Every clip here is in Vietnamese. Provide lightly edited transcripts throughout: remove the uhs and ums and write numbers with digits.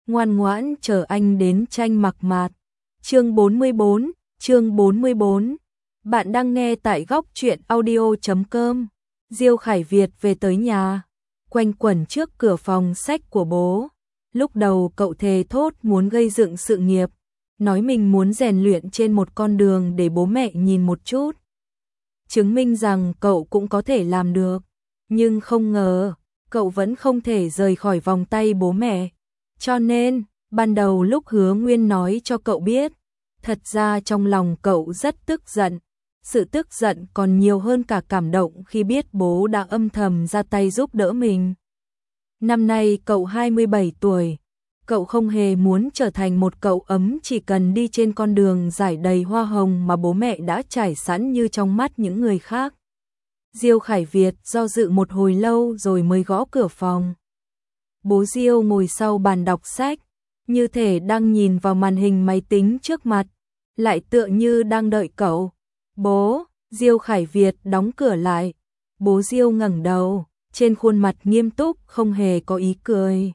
ngoan ngoãn chờ anh đến tranh mặc mạt. Chương 44. Bạn đang nghe tại góc truyện audio.com. Diêu Khải Việt về tới nhà, quanh quẩn trước cửa phòng sách của bố. Lúc đầu cậu thề thốt muốn gây dựng sự nghiệp, nói mình muốn rèn luyện trên một con đường để bố mẹ nhìn một chút, chứng minh rằng cậu cũng có thể làm được. Nhưng không ngờ, cậu vẫn không thể rời khỏi vòng tay bố mẹ. Cho nên, ban đầu lúc Hứa Nguyên nói cho cậu biết, thật ra trong lòng cậu rất tức giận. Sự tức giận còn nhiều hơn cả cảm động khi biết bố đã âm thầm ra tay giúp đỡ mình. Năm nay cậu 27 tuổi, cậu không hề muốn trở thành một cậu ấm chỉ cần đi trên con đường rải đầy hoa hồng mà bố mẹ đã trải sẵn như trong mắt những người khác. Diêu Khải Việt do dự một hồi lâu rồi mới gõ cửa phòng. Bố Diêu ngồi sau bàn đọc sách, như thể đang nhìn vào màn hình máy tính trước mặt, lại tựa như đang đợi cậu. Bố, Diêu Khải Việt đóng cửa lại. Bố Diêu ngẩng đầu, trên khuôn mặt nghiêm túc không hề có ý cười.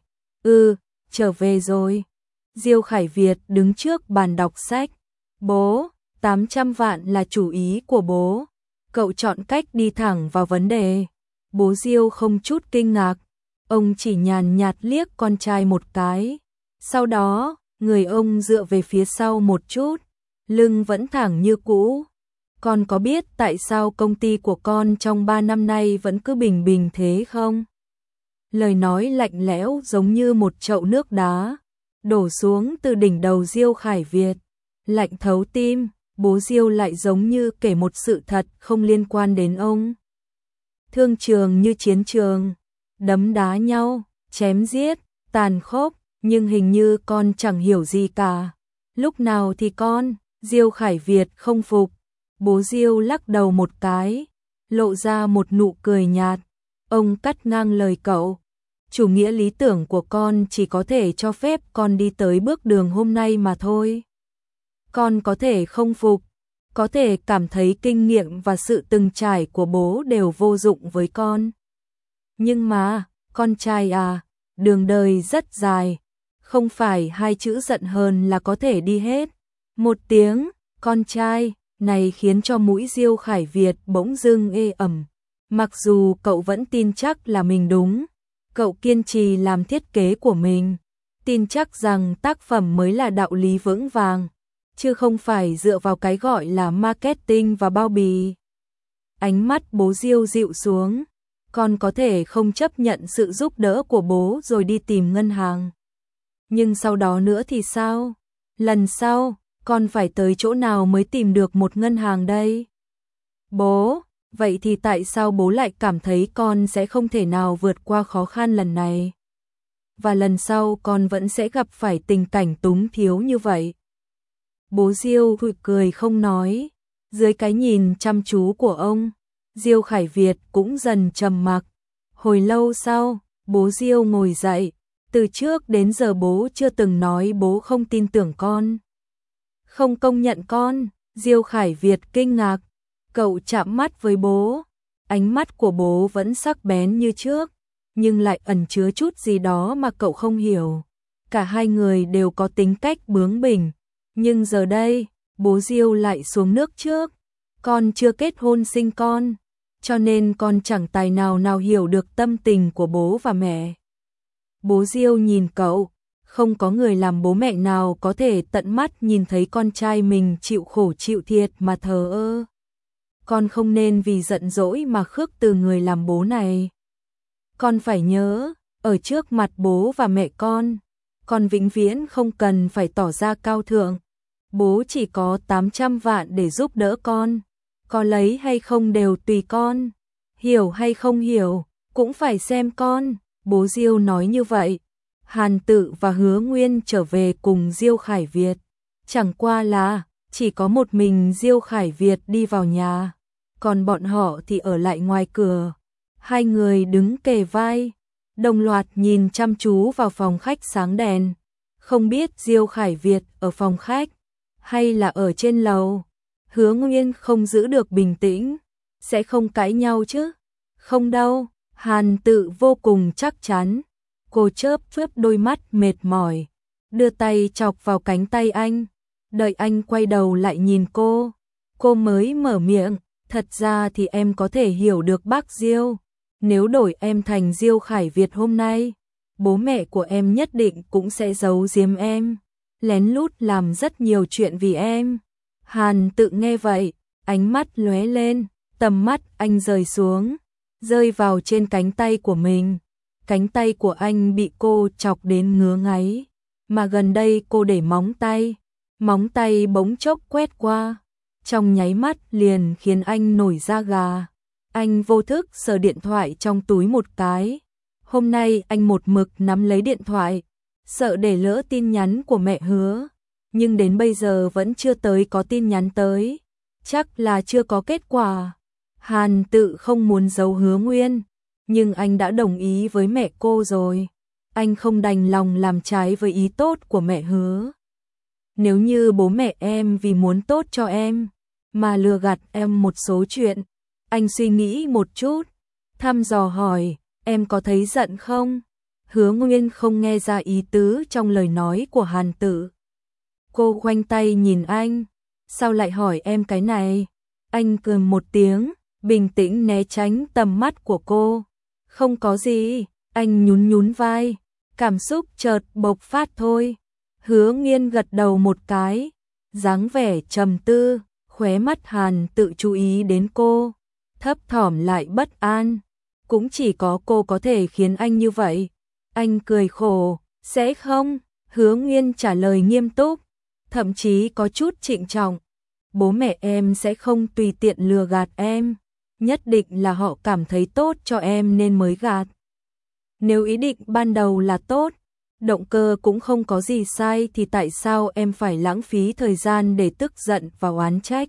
Trở về rồi. Diêu Khải Việt đứng trước bàn đọc sách. Bố, 800 vạn là chủ ý của bố. Cậu chọn cách đi thẳng vào vấn đề. Bố Diêu không chút kinh ngạc. Ông chỉ nhàn nhạt liếc con trai một cái. Sau đó, người ông dựa về phía sau một chút, lưng vẫn thẳng như cũ. Con có biết tại sao công ty của con trong 3 năm nay vẫn cứ bình bình thế không? Lời nói lạnh lẽo giống như một chậu nước đá, đổ xuống từ đỉnh đầu Diêu Khải Việt. Lạnh thấu tim, bố Diêu lại giống như kể một sự thật không liên quan đến ông. Thương trường như chiến trường, đấm đá nhau, chém giết, tàn khốc, nhưng hình như con chẳng hiểu gì cả. Lúc nào thì con? Diêu Khải Việt không phục. Bố Diêu lắc đầu một cái, lộ ra một nụ cười nhạt. Ông cắt ngang lời cậu. Chủ nghĩa lý tưởng của con chỉ có thể cho phép con đi tới bước đường hôm nay mà thôi. Con có thể không phục, có thể cảm thấy kinh nghiệm và sự từng trải của bố đều vô dụng với con. Nhưng mà, con trai à, đường đời rất dài, không phải 2 chữ giận hờn là có thể đi hết. Một tiếng, con trai, này khiến cho mũi Diêu Khải Việt bỗng dưng ê ẩm. Mặc dù cậu vẫn tin chắc là mình đúng, cậu kiên trì làm thiết kế của mình, tin chắc rằng tác phẩm mới là đạo lý vững vàng, chứ không phải dựa vào cái gọi là marketing và bao bì. Ánh mắt bố Diêu dịu xuống. Con có thể không chấp nhận sự giúp đỡ của bố rồi đi tìm ngân hàng. Nhưng sau đó nữa thì sao? Lần sau, con phải tới chỗ nào mới tìm được một ngân hàng đây? Bố, vậy thì tại sao bố lại cảm thấy con sẽ không thể nào vượt qua khó khăn lần này? Và lần sau con vẫn sẽ gặp phải tình cảnh túng thiếu như vậy? Bố Diêu cười không nói. Dưới cái nhìn chăm chú của ông, Diêu Khải Việt cũng dần trầm mặc. Hồi lâu sau, bố Diêu ngồi dậy. Từ trước đến giờ bố chưa từng nói bố không tin tưởng con, không công nhận con. Diêu Khải Việt kinh ngạc. Cậu chạm mắt với bố. Ánh mắt của bố vẫn sắc bén như trước, nhưng lại ẩn chứa chút gì đó mà cậu không hiểu. Cả hai người đều có tính cách bướng bỉnh, nhưng giờ đây, bố Diêu lại xuống nước trước. Con chưa kết hôn sinh con, cho nên con chẳng tài nào hiểu được tâm tình của bố và mẹ. Bố Diêu nhìn cậu, không có người làm bố mẹ nào có thể tận mắt nhìn thấy con trai mình chịu khổ chịu thiệt mà thờ ơ. Con không nên vì giận dỗi mà khước từ người làm bố này. Con phải nhớ, ở trước mặt bố và mẹ con vĩnh viễn không cần phải tỏ ra cao thượng. Bố chỉ có 800 vạn để giúp đỡ con. Có lấy hay không đều tùy con. Hiểu hay không hiểu, cũng phải xem con. Bố Diêu nói như vậy. Hàn Tự và Hứa Nguyên trở về cùng Diêu Khải Việt. Chẳng qua là, chỉ có một mình Diêu Khải Việt đi vào nhà, còn bọn họ thì ở lại ngoài cửa. Hai người đứng kề vai, đồng loạt nhìn chăm chú vào phòng khách sáng đèn. Không biết Diêu Khải Việt ở phòng khách, hay là ở trên lầu. Hứa Nguyên không giữ được bình tĩnh. Sẽ không cãi nhau chứ? Không đâu. Hàn Tự vô cùng chắc chắn. Cô chớp chớp đôi mắt mệt mỏi. đưa tay chọc vào cánh tay anh. Đợi anh quay đầu lại nhìn cô mới mở miệng, thật ra thì em có thể hiểu được bác Diêu, nếu đổi em thành Diêu Khải Việt hôm nay, bố mẹ của em nhất định cũng sẽ giấu giếm em, lén lút làm rất nhiều chuyện vì em. Hàn Tự nghe vậy, ánh mắt lóe lên, tầm mắt anh rời xuống, rơi vào trên cánh tay của mình. Cánh tay của anh bị cô chọc đến ngứa ngáy, mà gần đây cô để móng tay bỗng chốc quét qua, trong nháy mắt liền khiến anh nổi da gà. Anh vô thức sờ điện thoại trong túi một cái. Hôm nay anh một mực nắm lấy điện thoại, sợ để lỡ tin nhắn của mẹ Hứa, nhưng đến bây giờ vẫn chưa có tin nhắn tới, chắc là chưa có kết quả. Hàn Tự không muốn giấu Hứa Nguyên, nhưng anh đã đồng ý với mẹ cô rồi, anh không đành lòng làm trái với ý tốt của mẹ Hứa. Nếu như bố mẹ em vì muốn tốt cho em mà lừa gạt em một số chuyện, anh suy nghĩ một chút, thăm dò hỏi, em có thấy giận không? Hứa Nguyên không nghe ra ý tứ trong lời nói của Hàn Tự. Cô khoanh tay nhìn anh, sao lại hỏi em cái này? Anh cười một tiếng, bình tĩnh né tránh tầm mắt của cô. Không có gì, anh nhún vai, cảm xúc chợt bộc phát thôi. Hứa Nghiên gật đầu một cái, dáng vẻ trầm tư, khóe mắt Hàn Tự chú ý đến cô, thấp thỏm lại bất an. Cũng chỉ có cô có thể khiến anh như vậy. Anh cười khổ, sẽ không? Hứa Nghiên trả lời nghiêm túc, thậm chí có chút trịnh trọng. Bố mẹ em sẽ không tùy tiện lừa gạt em, nhất định là họ cảm thấy tốt cho em nên mới gạt. Nếu ý định ban đầu là tốt, động cơ cũng không có gì sai thì tại sao em phải lãng phí thời gian để tức giận và oán trách?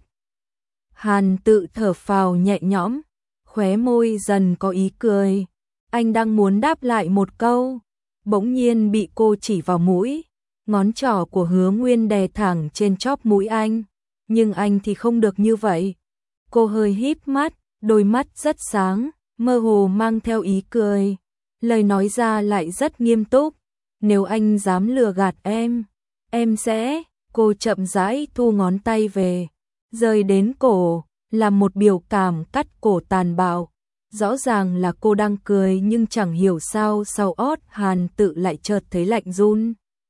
Hàn Tự thở phào nhẹ nhõm, khóe môi dần có ý cười. Anh đang muốn đáp lại một câu, bỗng nhiên bị cô chỉ vào mũi, ngón trỏ của Hứa Nguyên đè thẳng trên chóp mũi anh, nhưng anh thì không được như vậy. Cô hơi híp mắt, đôi mắt rất sáng, mơ hồ mang theo ý cười, lời nói ra lại rất nghiêm túc. Nếu anh dám lừa gạt em sẽ... Cô chậm rãi thu ngón tay về, rời đến cổ, làm một biểu cảm cắt cổ tàn bạo. Rõ ràng là cô đang cười nhưng chẳng hiểu sao sau ót Hàn Tự lại chợt thấy lạnh run.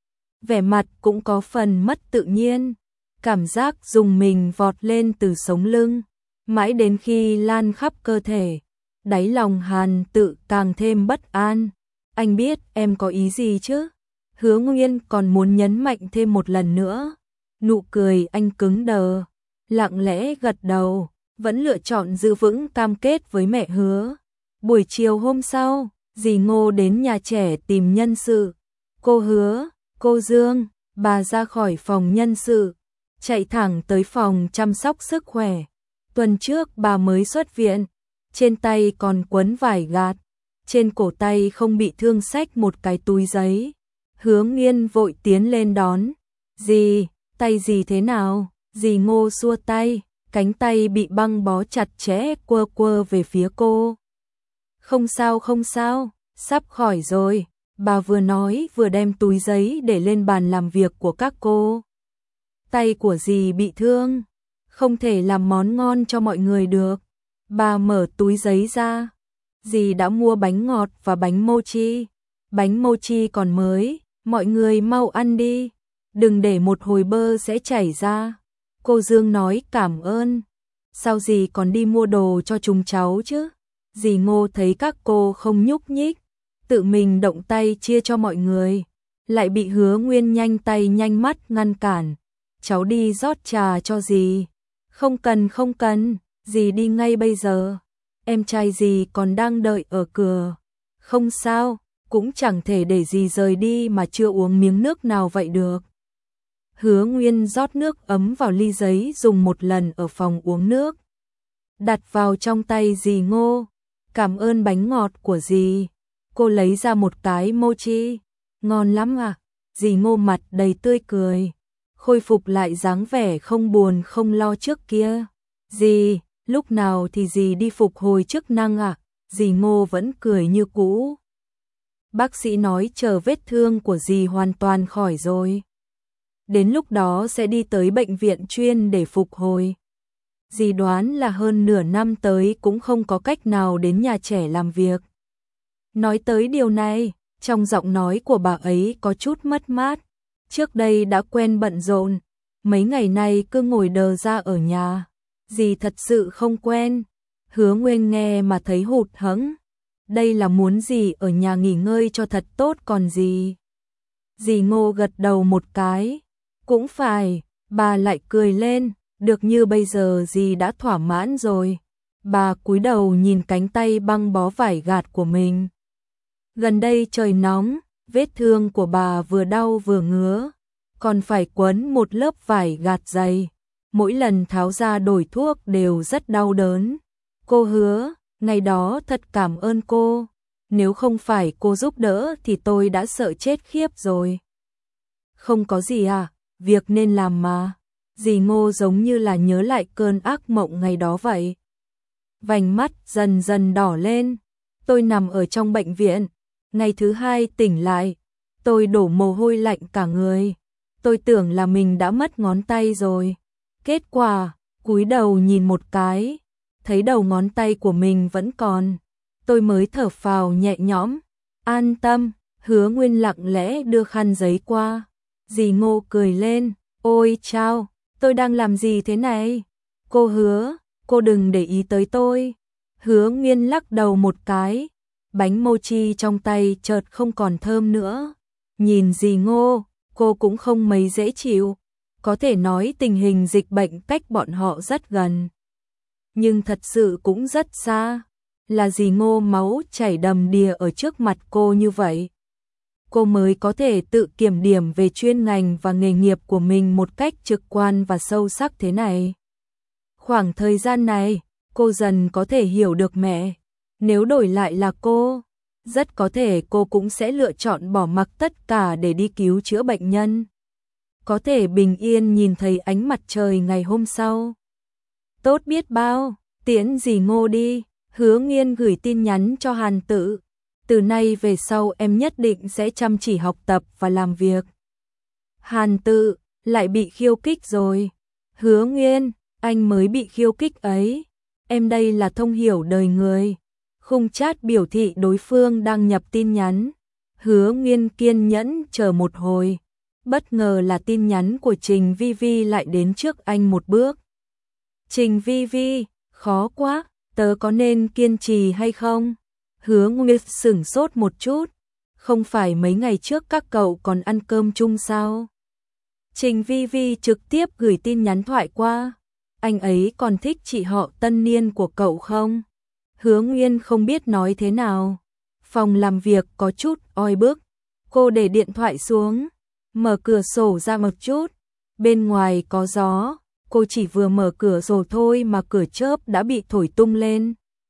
Vẻ mặt cũng có phần mất tự nhiên, cảm giác rùng mình vọt lên từ sống lưng, mãi đến khi lan khắp cơ thể. Đáy lòng Hàn Tự càng thêm bất an. Anh biết em có ý gì chứ? Hứa Nguyên còn muốn nhấn mạnh thêm một lần nữa. Nụ cười anh cứng đờ, lặng lẽ gật đầu, vẫn lựa chọn giữ vững cam kết với mẹ Hứa. Buổi chiều hôm sau, dì Ngô đến nhà trẻ tìm nhân sự. Cô Hứa, cô Dương, bà ra khỏi phòng nhân sự, chạy thẳng tới phòng chăm sóc sức khỏe. Tuần trước bà mới xuất viện, trên tay còn quấn vải gạt, trên cổ tay không bị thương xách một cái túi giấy. Hứa Nghiên vội tiến lên đón. Dì, tay dì thế nào? Dì Ngô xua tay, cánh tay bị băng bó chặt chẽ quơ quơ về phía cô. Không sao, sắp khỏi rồi. Bà vừa nói vừa đem túi giấy để lên bàn làm việc của các cô. Tay của dì bị thương, không thể làm món ngon cho mọi người được. Bà mở túi giấy ra. Dì đã mua bánh ngọt và bánh mochi. Bánh mochi còn mới, mọi người mau ăn đi, đừng để một hồi bơ sẽ chảy ra. Cô Dương nói cảm ơn. Sao dì còn đi mua đồ cho chúng cháu chứ? Dì Ngô thấy các cô không nhúc nhích, tự mình động tay chia cho mọi người, lại bị Hứa Nguyên nhanh tay nhanh mắt ngăn cản. Cháu đi rót trà cho dì. Không cần, dì đi ngay bây giờ. Em trai dì còn đang đợi ở cửa. Không sao, cũng chẳng thể để dì rời đi mà chưa uống miếng nước nào vậy được. Hứa Nguyên rót nước ấm vào ly giấy dùng một lần ở phòng uống nước, đặt vào trong tay dì Ngô. Cảm ơn bánh ngọt của dì. Cô lấy ra một cái mochi. Ngon lắm à? Dì Ngô mặt đầy tươi cười, khôi phục lại dáng vẻ không buồn không lo trước kia. Dì, lúc nào thì dì đi phục hồi chức năng à? Dì Ngô vẫn cười như cũ. Bác sĩ nói chờ vết thương của dì hoàn toàn khỏi rồi. Đến lúc đó sẽ đi tới bệnh viện chuyên để phục hồi. Dì đoán là hơn nửa năm tới cũng không có cách nào đến nhà trẻ làm việc. Nói tới điều này, trong giọng nói của bà ấy có chút mất mát. Trước đây đã quen bận rộn, mấy ngày nay cứ ngồi đờ ra ở nhà. Dì thật sự không quen. Hứa Nguyên nghe mà thấy hụt hẫng. Đây là muốn dì ở nhà nghỉ ngơi cho thật tốt còn gì. Dì Ngô gật đầu một cái. Cũng phải, bà lại cười lên. Được như bây giờ dì đã thỏa mãn rồi. Bà cúi đầu nhìn cánh tay băng bó vải gạt của mình. Gần đây trời nóng, vết thương của bà vừa đau vừa ngứa. Còn phải quấn một lớp vải gạt dày. Mỗi lần tháo ra đổi thuốc đều rất đau đớn. Cô Hứa, ngày đó thật cảm ơn cô. Nếu không phải cô giúp đỡ thì tôi đã sợ chết khiếp rồi. Không có gì à, việc nên làm mà. Dì Ngô giống như là nhớ lại cơn ác mộng ngày đó vậy. Vành mắt dần dần đỏ lên. Tôi nằm ở trong bệnh viện. Ngày thứ hai tỉnh lại. Tôi đổ mồ hôi lạnh cả người. Tôi tưởng là mình đã mất ngón tay rồi. Kết quả, cúi đầu nhìn một cái. Thấy đầu ngón tay của mình vẫn còn. Tôi mới thở phào nhẹ nhõm. An tâm, Hứa Nguyên lặng lẽ đưa khăn giấy qua. Dì Ngô cười lên. Ôi chao, tôi đang làm gì thế này? Cô Hứa, cô đừng để ý tới tôi. Hứa Nguyên lắc đầu một cái. Bánh mochi trong tay chợt không còn thơm nữa. Nhìn dì Ngô, cô cũng không mấy dễ chịu. Có thể nói tình hình dịch bệnh cách bọn họ rất gần. Nhưng thật sự cũng rất xa. Là dì Ngô máu chảy đầm đìa ở trước mặt cô như vậy. Cô mới có thể tự kiểm điểm về chuyên ngành và nghề nghiệp của mình một cách trực quan và sâu sắc thế này. Khoảng thời gian này, cô dần có thể hiểu được mẹ. Nếu đổi lại là cô, rất có thể cô cũng sẽ lựa chọn bỏ mặc tất cả để đi cứu chữa bệnh nhân. Có thể bình yên nhìn thấy ánh mặt trời ngày hôm sau. Tốt biết bao, tiễn dì Ngô đi. Hứa Nghiên gửi tin nhắn cho Hàn Tự. Từ nay về sau em nhất định sẽ chăm chỉ học tập và làm việc. Hàn Tự, lại bị khiêu khích rồi. Hứa Nghiên, anh mới bị khiêu khích ấy. Em đây là thông hiểu đời người. Khung chat biểu thị đối phương đang nhập tin nhắn. Hứa Nghiên kiên nhẫn chờ một hồi. Bất ngờ là tin nhắn của Trình Vi Vi lại đến trước anh một bước. Trình Vi Vi, khó quá, tớ có nên kiên trì hay không? Hứa Nguyệt sửng sốt một chút. Không phải mấy ngày trước các cậu còn ăn cơm chung sao? Trình Vi Vi trực tiếp gửi tin nhắn thoại qua. Anh ấy còn thích chị họ tân niên của cậu không? Hứa Nguyên không biết nói thế nào. Phòng làm việc có chút oi bức. Cô để điện thoại xuống, mở cửa sổ ra một chút. Bên ngoài có gió. Cô chỉ vừa mở cửa sổ thôi mà cửa chớp đã bị thổi tung lên.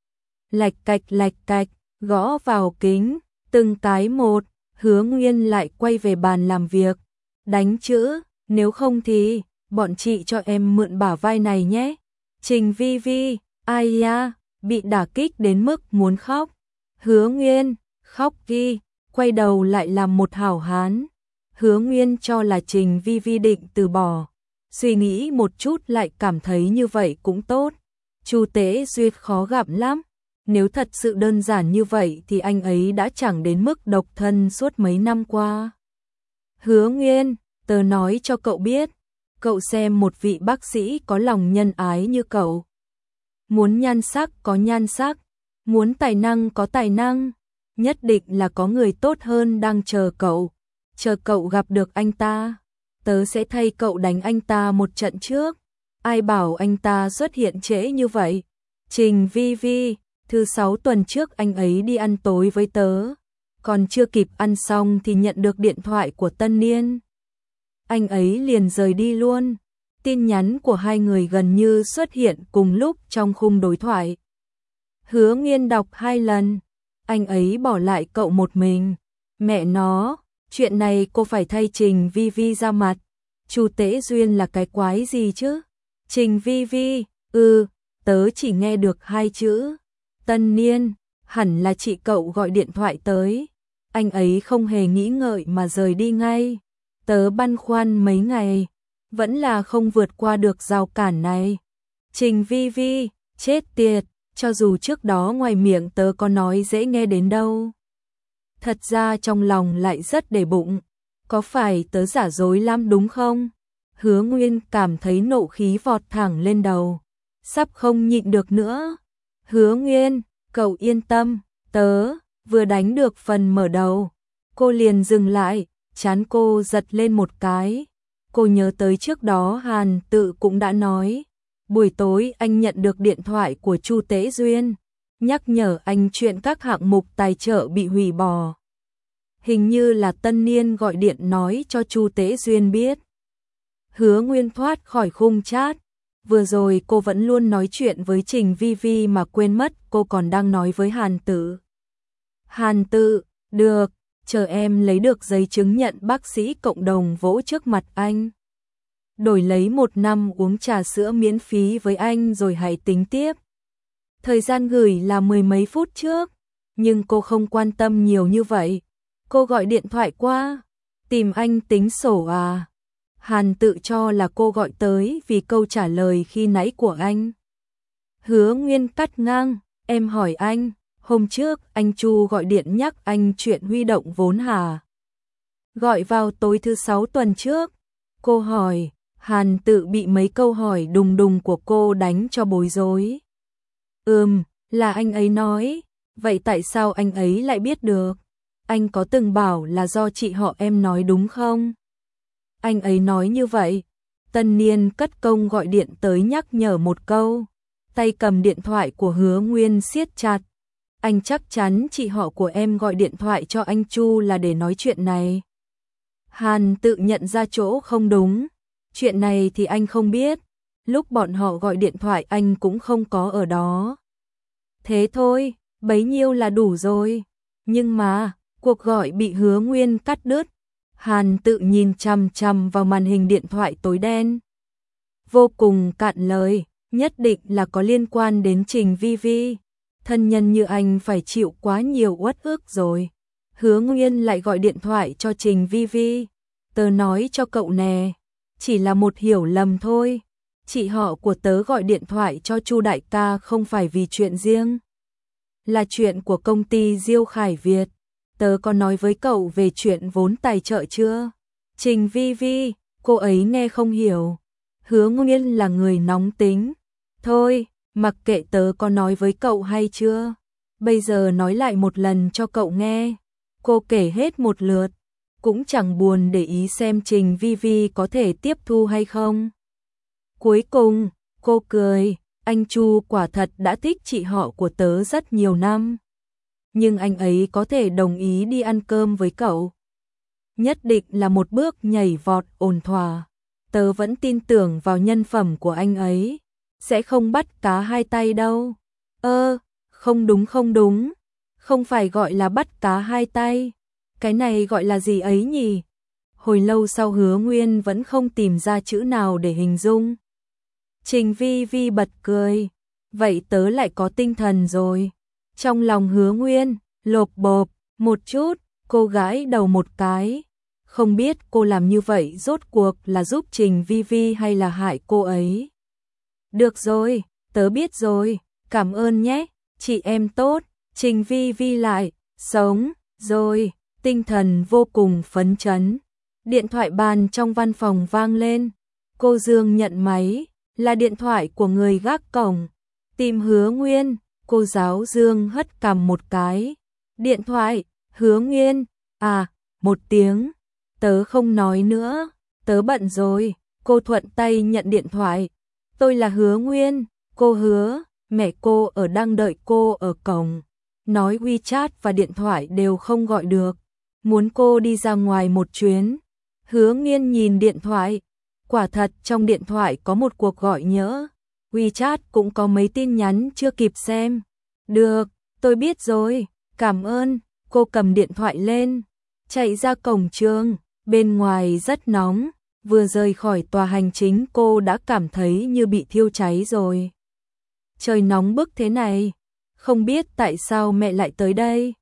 Lạch cạch, gõ vào kính, từng cái một. Hứa Nguyên lại quay về bàn làm việc. Đánh chữ, nếu không thì bọn chị cho em mượn bả vai này nhé. Trình Vi Vi, ai ya, bị đả kích đến mức muốn khóc. Hứa Nguyên, khóc đi, quay đầu lại làm một hảo hán. Hứa Nguyên cho là Trình Vi Vi định từ bỏ. Suy nghĩ một chút lại cảm thấy như vậy cũng tốt. Chu Tế Duyệt khó gặp lắm. Nếu thật sự đơn giản như vậy thì anh ấy đã chẳng đến mức độc thân suốt mấy năm qua. Hứa Nguyên, tớ nói cho cậu biết, cậu xem một vị bác sĩ có lòng nhân ái như cậu. Muốn nhan sắc có nhan sắc, muốn tài năng có tài năng, nhất định là có người tốt hơn đang chờ cậu. Chờ cậu gặp được anh ta, tớ sẽ thay cậu đánh anh ta một trận trước. Ai bảo anh ta xuất hiện trễ như vậy? Trình Vi Vi, thứ 6 tuần trước anh ấy đi ăn tối với tớ. Còn chưa kịp ăn xong thì nhận được điện thoại của tân niên. Anh ấy liền rời đi luôn. Tin nhắn của hai người gần như xuất hiện cùng lúc trong khung đối thoại. Hứa Nghiên đọc 2 lần. Anh ấy bỏ lại cậu một mình. Mẹ nó, chuyện này cô phải thay Trình Vi Vi ra mặt. Chu Tế Duyên là cái quái gì chứ? Trình Vi Vi, tớ chỉ nghe được 2 chữ. Tân niên, hẳn là chị cậu gọi điện thoại tới. anh ấy không hề nghĩ ngợi mà rời đi ngay. Tớ băn khoăn mấy ngày, vẫn là không vượt qua được rào cản này. Trình Vi Vi, chết tiệt, cho dù trước đó ngoài miệng tớ có nói dễ nghe đến đâu. Thật ra trong lòng lại rất để bụng, có phải tớ giả dối lắm đúng không? Hứa Nguyên cảm thấy nộ khí vọt thẳng lên đầu, sắp không nhịn được nữa. Hứa Nguyên, cậu yên tâm, tớ vừa đánh được phần mở đầu. Cô liền dừng lại, trán cô giật lên một cái. Cô nhớ tới trước đó Hàn Tự cũng đã nói, buổi tối anh nhận được điện thoại của Chu Tế Duyên, nhắc nhở anh chuyện các hạng mục tài trợ bị hủy bỏ. Hình như là Tân Niên gọi điện nói cho Chu Tế Duyên biết. Hứa Nguyên thoát khỏi khung chat. Vừa rồi cô vẫn luôn nói chuyện với Trình Vi Vi mà quên mất cô còn đang nói với Hàn Tự. Hàn Tự, được, chờ em lấy được giấy chứng nhận bác sĩ cộng đồng vỗ trước mặt anh. Đổi lấy 1 năm uống trà sữa miễn phí với anh rồi hãy tính tiếp. Thời gian gửi là 10 mấy phút trước, nhưng cô không quan tâm nhiều như vậy. Cô gọi điện thoại qua, tìm anh tính sổ à? Hàn Tự cho là cô gọi tới vì câu trả lời khi nãy của anh. Hứa Nguyên cắt ngang, em hỏi anh, hôm trước anh Chu gọi điện nhắc anh chuyện huy động vốn hả? Gọi vào tối thứ 6 tuần trước. Cô hỏi, Hàn Tự bị mấy câu hỏi đùng đùng của cô đánh cho bối rối. Là anh ấy nói, vậy tại sao anh ấy lại biết được? Anh có từng bảo là do chị họ em nói đúng không? Anh ấy nói như vậy. Tân Niên cất công gọi điện tới nhắc nhở một câu. Tay cầm điện thoại của Hứa Nguyên siết chặt. Anh chắc chắn chị họ của em gọi điện thoại cho anh Chu là để nói chuyện này. Hàn Tự nhận ra chỗ không đúng. Chuyện này thì anh không biết. Lúc bọn họ gọi điện thoại anh cũng không có ở đó. Thế thôi, bấy nhiêu là đủ rồi. Nhưng mà, cuộc gọi bị Hứa Nguyên cắt đứt. Hàn Tự nhìn chằm chằm vào màn hình điện thoại tối đen. Vô cùng cạn lời, nhất định là có liên quan đến Trình Vi Vi. Thân nhân như anh phải chịu quá nhiều uất ức rồi. Hứa Nguyên lại gọi điện thoại cho Trình Vi Vi. Tớ nói cho cậu nè, chỉ là một hiểu lầm thôi. Chị họ của tớ gọi điện thoại cho Chu đại ca không phải vì chuyện riêng. Là chuyện của công ty Diêu Khải Việt. Tớ có nói với cậu về chuyện vốn tài trợ chưa? Trình Vi Vi, cô ấy nghe không hiểu. Hứa Nguyên là người nóng tính. Thôi, mặc kệ tớ có nói với cậu hay chưa. Bây giờ nói lại một lần cho cậu nghe. Cô kể hết một lượt. Cũng chẳng buồn để ý xem Trình Vi Vi có thể tiếp thu hay không. Cuối cùng, cô cười. Anh Chu quả thật đã thích chị họ của tớ rất nhiều năm. Nhưng anh ấy có thể đồng ý đi ăn cơm với cậu. Nhất định là một bước nhảy vọt ổn thỏa. Tớ vẫn tin tưởng vào nhân phẩm của anh ấy. Sẽ không bắt cá hai tay đâu. Không đúng không đúng. Không phải gọi là bắt cá hai tay. Cái này gọi là gì ấy nhỉ? Hồi lâu sau Hứa Nguyên vẫn không tìm ra chữ nào để hình dung. Trình Vi Vi bật cười. Vậy tớ lại có tinh thần rồi. Trong lòng Hứa Nguyên, lộp bộp, một chút, cô gãi đầu một cái. Không biết cô làm như vậy rốt cuộc là giúp Trình Vi Vi hay là hại cô ấy. Được rồi, tớ biết rồi, cảm ơn nhé, chị em tốt. Trình Vi Vi lại, sống, rồi, tinh thần vô cùng phấn chấn. Điện thoại bàn trong văn phòng vang lên. Cô Dương nhận máy, là điện thoại của người gác cổng. Tìm Hứa Nguyên. Cô giáo Dương hất cằm một cái. Điện thoại, Hứa Nguyên, một tiếng. Tớ không nói nữa, tớ bận rồi. Cô thuận tay nhận điện thoại. Tôi là Hứa Nguyên, cô Hứa, mẹ cô ở đang đợi cô ở cổng. Nói WeChat và điện thoại đều không gọi được. Muốn cô đi ra ngoài một chuyến. Hứa Nguyên nhìn điện thoại. Quả thật trong điện thoại có một cuộc gọi nhỡ. WeChat cũng có mấy tin nhắn chưa kịp xem. Được, tôi biết rồi, cảm ơn. Cô cầm điện thoại lên, chạy ra cổng trường. Bên ngoài rất nóng, vừa rời khỏi tòa hành chính cô đã cảm thấy như bị thiêu cháy rồi. Trời nóng bức thế này, không biết tại sao mẹ lại tới đây.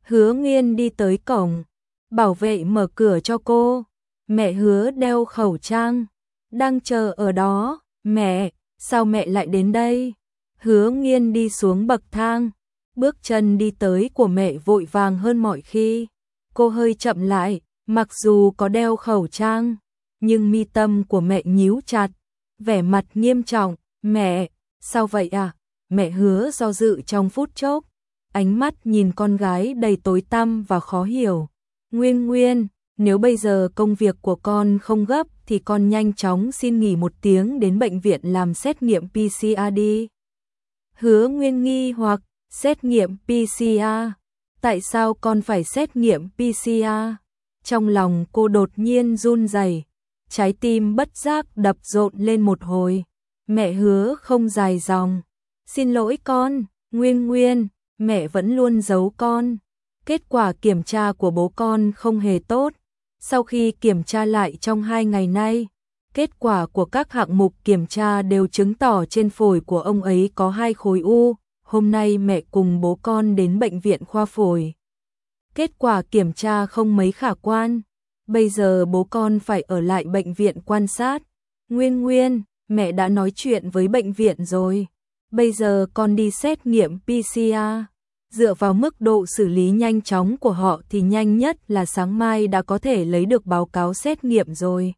Hứa Nguyên đi tới cổng, bảo vệ mở cửa cho cô. Mẹ Hứa đeo khẩu trang, đang chờ ở đó. Mẹ, sao mẹ lại đến đây? Hứa Nguyên đi xuống bậc thang, bước chân đi tới của mẹ vội vàng hơn mọi khi. Cô hơi chậm lại, mặc dù có đeo khẩu trang, nhưng mi tâm của mẹ nhíu chặt, vẻ mặt nghiêm trọng. Mẹ, sao vậy à? Mẹ Hứa do dự trong phút chốc, ánh mắt nhìn con gái đầy tối tăm và khó hiểu. Nguyên Nguyên, nếu bây giờ công việc của con không gấp thì con nhanh chóng xin nghỉ một tiếng đến bệnh viện làm xét nghiệm PCR đi. Hứa Nguyên nghi hoặc, xét nghiệm PCR? Tại sao con phải xét nghiệm PCR? Trong lòng cô đột nhiên run rẩy, trái tim bất giác đập rộn lên một hồi. Mẹ Hứa không dài dòng. Xin lỗi con, Nguyên Nguyên, mẹ vẫn luôn giấu con. Kết quả kiểm tra của bố con không hề tốt. Sau khi kiểm tra lại trong 2 ngày nay, kết quả của các hạng mục kiểm tra đều chứng tỏ trên phổi của ông ấy có 2 khối u. Hôm nay mẹ cùng bố con đến bệnh viện khoa phổi. Kết quả kiểm tra không mấy khả quan. Bây giờ bố con phải ở lại bệnh viện quan sát. Nguyên Nguyên, mẹ đã nói chuyện với bệnh viện rồi. Bây giờ con đi xét nghiệm PCR. Dựa vào mức độ xử lý nhanh chóng của họ thì nhanh nhất là sáng mai đã có thể lấy được báo cáo xét nghiệm rồi.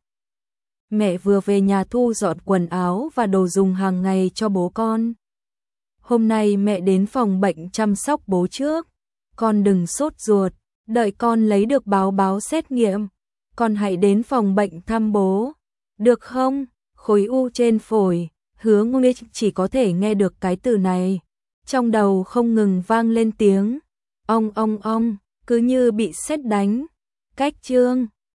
Mẹ vừa về nhà thu dọn quần áo và đồ dùng hàng ngày cho bố con. Hôm nay mẹ đến phòng bệnh chăm sóc bố trước. Con đừng sốt ruột, đợi con lấy được báo xét nghiệm, con hãy đến phòng bệnh thăm bố. Được không? Khối u trên phổi. Hứa Nguyên chỉ có thể nghe được cái từ này. Trong đầu không ngừng vang lên tiếng ong ong ong, cứ như bị sét đánh. Cách chương